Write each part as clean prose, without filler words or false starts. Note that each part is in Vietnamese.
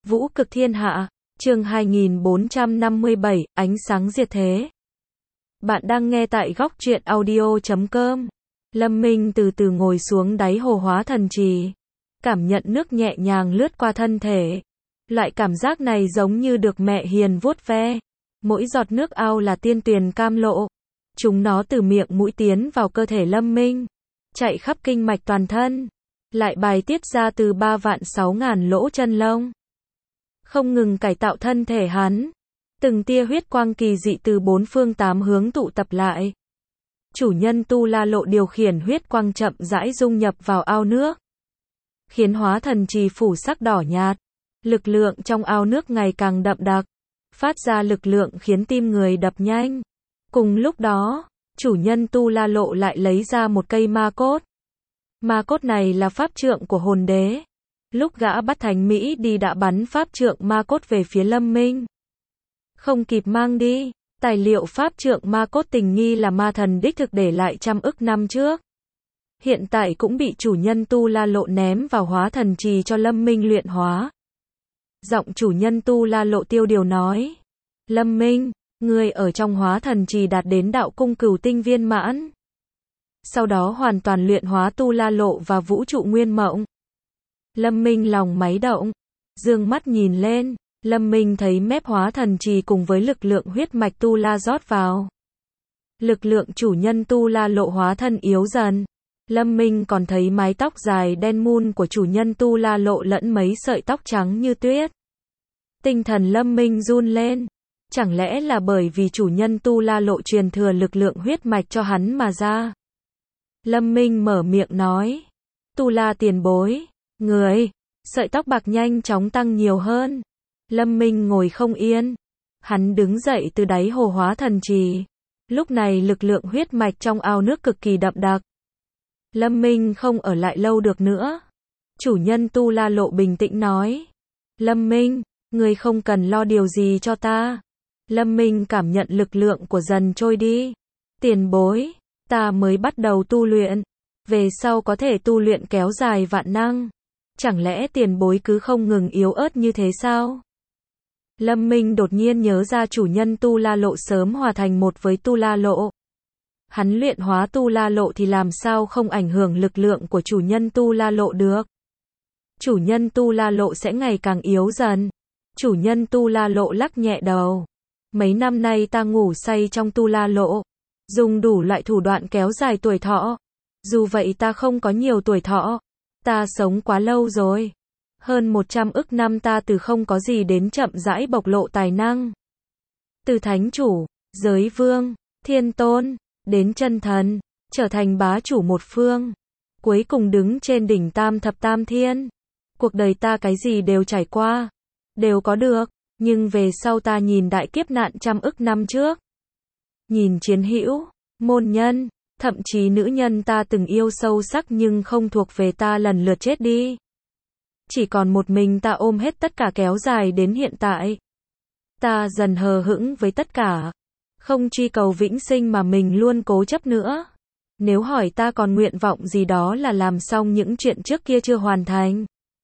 Vũ cực thiên hạ, chương 2457, ánh sáng diệt thế. Bạn đang nghe tại góc truyện audio.com. Lâm Minh từ từ ngồi xuống đáy hồ hóa thần trì. Cảm nhận nước nhẹ nhàng lướt qua thân thể. Loại cảm giác này giống như được mẹ hiền vuốt ve. Mỗi giọt nước ao là tiên tuyền cam lộ. Chúng nó từ miệng mũi tiến vào cơ thể Lâm Minh. Chạy khắp kinh mạch toàn thân. Lại bài tiết ra từ 3.600.000 lỗ chân lông. Không ngừng cải tạo thân thể hắn. Từng tia huyết quang kỳ dị từ bốn phương tám hướng tụ tập lại. Chủ nhân Tu La Lộ điều khiển huyết quang chậm rãi dung nhập vào ao nước. Khiến hóa thần trì phủ sắc đỏ nhạt. Lực lượng trong ao nước ngày càng đậm đặc. Phát ra lực lượng khiến tim người đập nhanh. Cùng lúc đó, chủ nhân Tu La Lộ lại lấy ra một cây ma cốt. Ma cốt này là pháp trượng của hồn đế. Lúc gã bắt Thánh Mỹ đi đã bắn pháp trượng ma cốt về phía Lâm Minh. Không kịp mang đi, tài liệu pháp trượng ma cốt tình nghi là ma thần đích thực để lại trăm ức năm trước. Hiện tại cũng bị chủ nhân Tu La Lộ ném vào hóa thần trì cho Lâm Minh luyện hóa. Giọng chủ nhân Tu La Lộ tiêu điều nói. Lâm Minh, ngươi ở trong hóa thần trì đạt đến đạo cung cửu tinh viên mãn. Sau đó hoàn toàn luyện hóa Tu La Lộ và vũ trụ nguyên mộng. Lâm Minh lòng máy động, dương mắt nhìn lên, Lâm Minh thấy mép hóa thần trì cùng với lực lượng huyết mạch Tu La rót vào. Lực lượng chủ nhân Tu La Lộ hóa thân yếu dần. Lâm Minh còn thấy mái tóc dài đen mun của chủ nhân Tu La Lộ lẫn mấy sợi tóc trắng như tuyết. Tinh thần Lâm Minh run lên. Chẳng lẽ là bởi vì chủ nhân Tu La Lộ truyền thừa lực lượng huyết mạch cho hắn mà ra? Lâm Minh mở miệng nói. Tu La tiền bối. Người, sợi tóc bạc nhanh chóng tăng nhiều hơn. Lâm Minh ngồi không yên. Hắn đứng dậy từ đáy hồ hóa thần trì. Lúc này lực lượng huyết mạch trong ao nước cực kỳ đậm đặc. Lâm Minh không ở lại lâu được nữa. Chủ nhân Tu La Lộ bình tĩnh nói. Lâm Minh, người không cần lo điều gì cho ta. Lâm Minh cảm nhận lực lượng của dần trôi đi. Tiền bối, ta mới bắt đầu tu luyện. Về sau có thể tu luyện kéo dài vạn năng. Chẳng lẽ tiền bối cứ không ngừng yếu ớt như thế sao? Lâm Minh đột nhiên nhớ ra chủ nhân Tu La Lộ sớm hòa thành một với Tu La Lộ. Hắn luyện hóa Tu La Lộ thì làm sao không ảnh hưởng lực lượng của chủ nhân Tu La Lộ được? Chủ nhân Tu La Lộ sẽ ngày càng yếu dần. Chủ nhân Tu La Lộ lắc nhẹ đầu. Mấy năm nay ta ngủ say trong Tu La Lộ. Dùng đủ loại thủ đoạn kéo dài tuổi thọ. Dù vậy ta không có nhiều tuổi thọ. Ta sống quá lâu rồi. Hơn 100 ức năm ta từ không có gì đến chậm rãi bộc lộ tài năng. Từ thánh chủ, giới vương, thiên tôn, đến chân thần, trở thành bá chủ một phương. Cuối cùng đứng trên đỉnh tam thập tam thiên. Cuộc đời ta cái gì đều trải qua. Đều có được. Nhưng về sau ta nhìn đại kiếp nạn trăm ức năm trước. Nhìn chiến hữu, môn nhân. Thậm chí nữ nhân ta từng yêu sâu sắc nhưng không thuộc về ta lần lượt chết đi. Chỉ còn một mình ta ôm hết tất cả kéo dài đến hiện tại. Ta dần hờ hững với tất cả. Không truy cầu vĩnh sinh mà mình luôn cố chấp nữa. Nếu hỏi ta còn nguyện vọng gì đó là làm xong những chuyện trước kia chưa hoàn thành.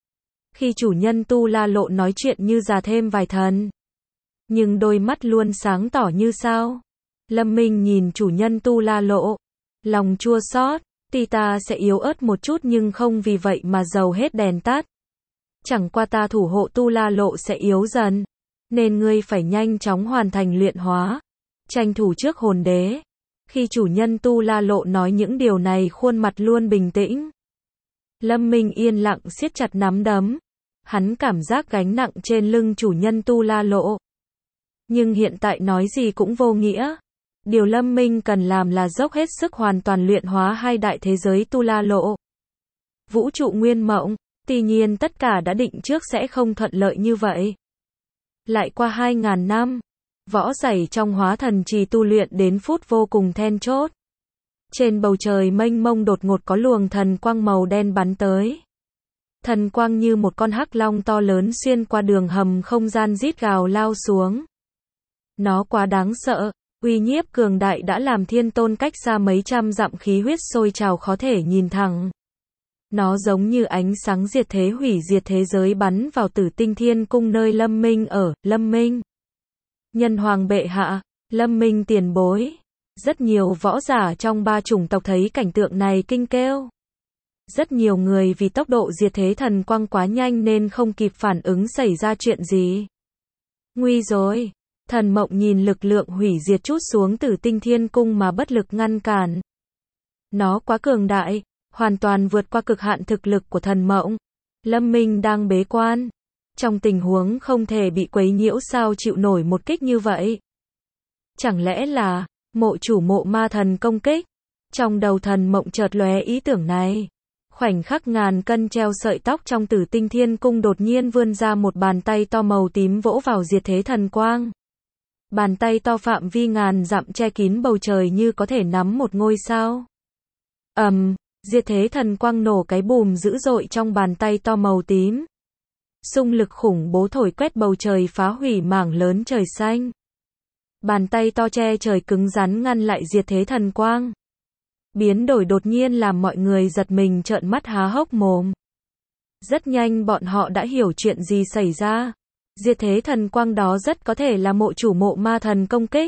Khi chủ nhân Tu La Lộ nói chuyện như già thêm vài thần. Nhưng đôi mắt luôn sáng tỏ như sao. Lâm Minh nhìn chủ nhân Tu La Lộ. Lòng chua xót, tuy ta sẽ yếu ớt một chút nhưng không vì vậy mà dầu hết đèn tắt. Chẳng qua ta thủ hộ Tu La Lộ sẽ yếu dần. Nên ngươi phải nhanh chóng hoàn thành luyện hóa. Tranh thủ trước hồn đế. Khi chủ nhân Tu La Lộ nói những điều này khuôn mặt luôn bình tĩnh. Lâm Minh yên lặng siết chặt nắm đấm. Hắn cảm giác gánh nặng trên lưng chủ nhân Tu La Lộ. Nhưng hiện tại nói gì cũng vô nghĩa. Điều Lâm Minh cần làm là dốc hết sức hoàn toàn luyện hóa hai đại thế giới Tu La Lộ. Vũ trụ nguyên mộng, tuy nhiên tất cả đã định trước sẽ không thuận lợi như vậy. Lại qua 2.000 năm, võ giả trong hóa thần trì tu luyện đến phút vô cùng then chốt. Trên bầu trời mênh mông đột ngột có luồng thần quang màu đen bắn tới. Thần quang như một con hắc long to lớn xuyên qua đường hầm không gian rít gào lao xuống. Nó quá đáng sợ. Uy nhiếp cường đại đã làm thiên tôn cách xa mấy trăm dặm khí huyết sôi trào khó thể nhìn thẳng. Nó giống như ánh sáng diệt thế hủy diệt thế giới bắn vào Tử Tinh Thiên Cung nơi Lâm Minh ở. Lâm Minh, Nhân Hoàng bệ hạ, Lâm Minh tiền bối. Rất nhiều võ giả trong ba chủng tộc thấy cảnh tượng này kinh kêu. Rất nhiều người vì tốc độ diệt thế thần quang quá nhanh nên không kịp phản ứng xảy ra chuyện gì. Nguy rồi. Thần Mộng nhìn lực lượng hủy diệt trút xuống Tử Tinh Thiên Cung mà bất lực ngăn cản. Nó quá cường đại, hoàn toàn vượt qua cực hạn thực lực của Thần Mộng. Lâm Minh đang bế quan. Trong tình huống không thể bị quấy nhiễu sao chịu nổi một kích như vậy. Chẳng lẽ là mộ chủ mộ ma thần công kích? Trong đầu Thần Mộng chợt lóe ý tưởng này. Khoảnh khắc ngàn cân treo sợi tóc trong Tử Tinh Thiên Cung đột nhiên vươn ra một bàn tay to màu tím vỗ vào diệt thế thần quang. Bàn tay to phạm vi ngàn dặm che kín bầu trời như có thể nắm một ngôi sao. Diệt thế thần quang nổ cái bùm dữ dội trong bàn tay to màu tím. Xung lực khủng bố thổi quét bầu trời phá hủy mảng lớn trời xanh. Bàn tay to che trời cứng rắn ngăn lại diệt thế thần quang. Biến đổi đột nhiên làm mọi người giật mình trợn mắt há hốc mồm. Rất nhanh bọn họ đã hiểu chuyện gì xảy ra. Diệt thế thần quang đó rất có thể là mộ chủ mộ ma thần công kích.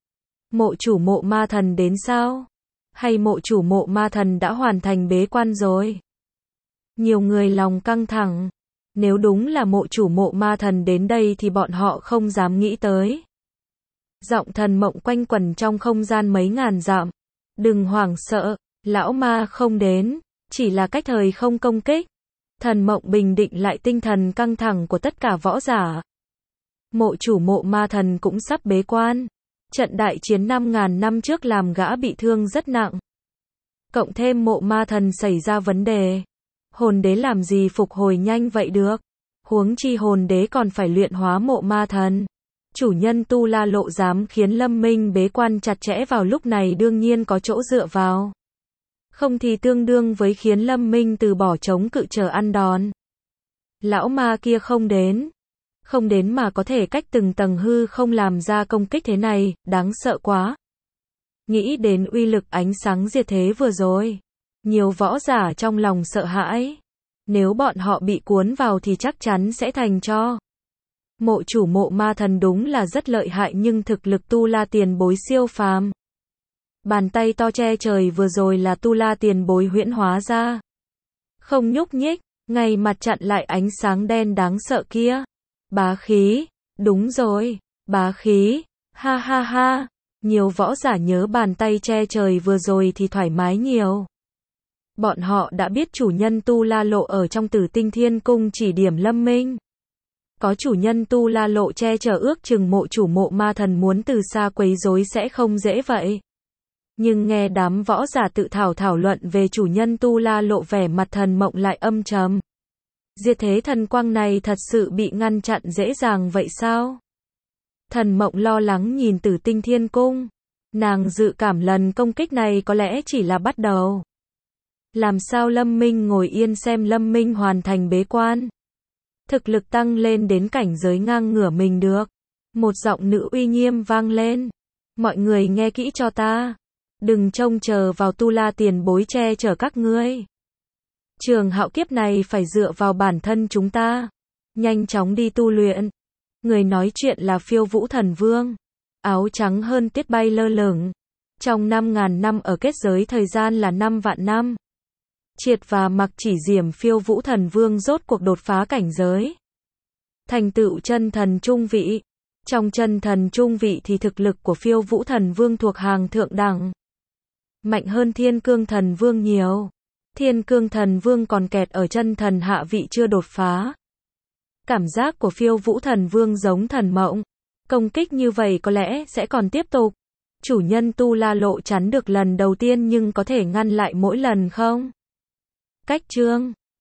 Mộ chủ mộ ma thần đến sao? Hay mộ chủ mộ ma thần đã hoàn thành bế quan rồi? Nhiều người lòng căng thẳng. Nếu đúng là mộ chủ mộ ma thần đến đây thì bọn họ không dám nghĩ tới. Giọng Thần Mộng quanh quẩn trong không gian mấy ngàn dặm. Đừng hoảng sợ, lão ma không đến, chỉ là cách thời không công kích. Thần Mộng bình định lại tinh thần căng thẳng của tất cả võ giả. Mộ chủ mộ ma thần cũng sắp bế quan. Trận đại chiến 5.000 năm trước làm gã bị thương rất nặng. Cộng thêm mộ ma thần xảy ra vấn đề. Hồn đế làm gì phục hồi nhanh vậy được. Huống chi hồn đế còn phải luyện hóa mộ ma thần. Chủ nhân Tu La Lộ dám khiến Lâm Minh bế quan chặt chẽ vào lúc này đương nhiên có chỗ dựa vào. Không thì tương đương với khiến Lâm Minh từ bỏ chống cự chờ ăn đòn. Lão ma kia không đến. Không đến mà có thể cách từng tầng hư không làm ra công kích thế này, đáng sợ quá. Nghĩ đến uy lực ánh sáng diệt thế vừa rồi. Nhiều võ giả trong lòng sợ hãi. Nếu bọn họ bị cuốn vào thì chắc chắn sẽ thành tro. Mộ chủ mộ ma thần đúng là rất lợi hại nhưng thực lực Tu La tiền bối siêu phàm. Bàn tay to che trời vừa rồi là Tu La tiền bối huyễn hóa ra. Không nhúc nhích, ngay mặt chặn lại ánh sáng đen đáng sợ kia. Bá khí, đúng rồi, bá khí, ha ha ha. Nhiều võ giả nhớ bàn tay che trời vừa rồi thì thoải mái nhiều. Bọn họ đã biết chủ nhân Tu La Lộ ở trong Tử Tinh Thiên Cung chỉ điểm Lâm Minh. Có chủ nhân Tu La Lộ che chở ước chừng mộ chủ mộ ma thần muốn từ xa quấy rối sẽ không dễ vậy. Nhưng nghe đám võ giả tự thảo luận về chủ nhân Tu La Lộ vẻ mặt Thần Mộng lại âm trầm. Diệt thế thần quang này thật sự bị ngăn chặn dễ dàng vậy sao? Thần Mộng lo lắng nhìn Tử Tinh Thiên Cung. Nàng dự cảm lần công kích này có lẽ chỉ là bắt đầu. Làm sao Lâm Minh ngồi yên xem Lâm Minh hoàn thành bế quan? Thực lực tăng lên đến cảnh giới ngang ngửa mình được. Một giọng nữ uy nghiêm vang lên. Mọi người nghe kỹ cho ta. Đừng trông chờ vào Tu La tiền bối che chở các ngươi. Trường hạo kiếp này phải dựa vào bản thân chúng ta. Nhanh chóng đi tu luyện. Người nói chuyện là Phiêu Vũ Thần Vương. Áo trắng hơn tuyết bay lơ lửng. Trong 5.000 năm ở kết giới thời gian là 5 vạn năm. Triệt và Mặc Chỉ Diểm Phiêu Vũ Thần Vương rốt cuộc đột phá cảnh giới. Thành tựu chân thần trung vị. Trong chân thần trung vị thì thực lực của Phiêu Vũ Thần Vương thuộc hàng thượng đẳng. Mạnh hơn Thiên Cương Thần Vương nhiều. Thiên Cương Thần Vương còn kẹt ở chân thần hạ vị chưa đột phá. Cảm giác của Phiêu Vũ Thần Vương giống Thần Mộng. Công kích như vậy có lẽ sẽ còn tiếp tục. Chủ nhân Tu La Lộ chắn được lần đầu tiên nhưng có thể ngăn lại mỗi lần không? Cách chương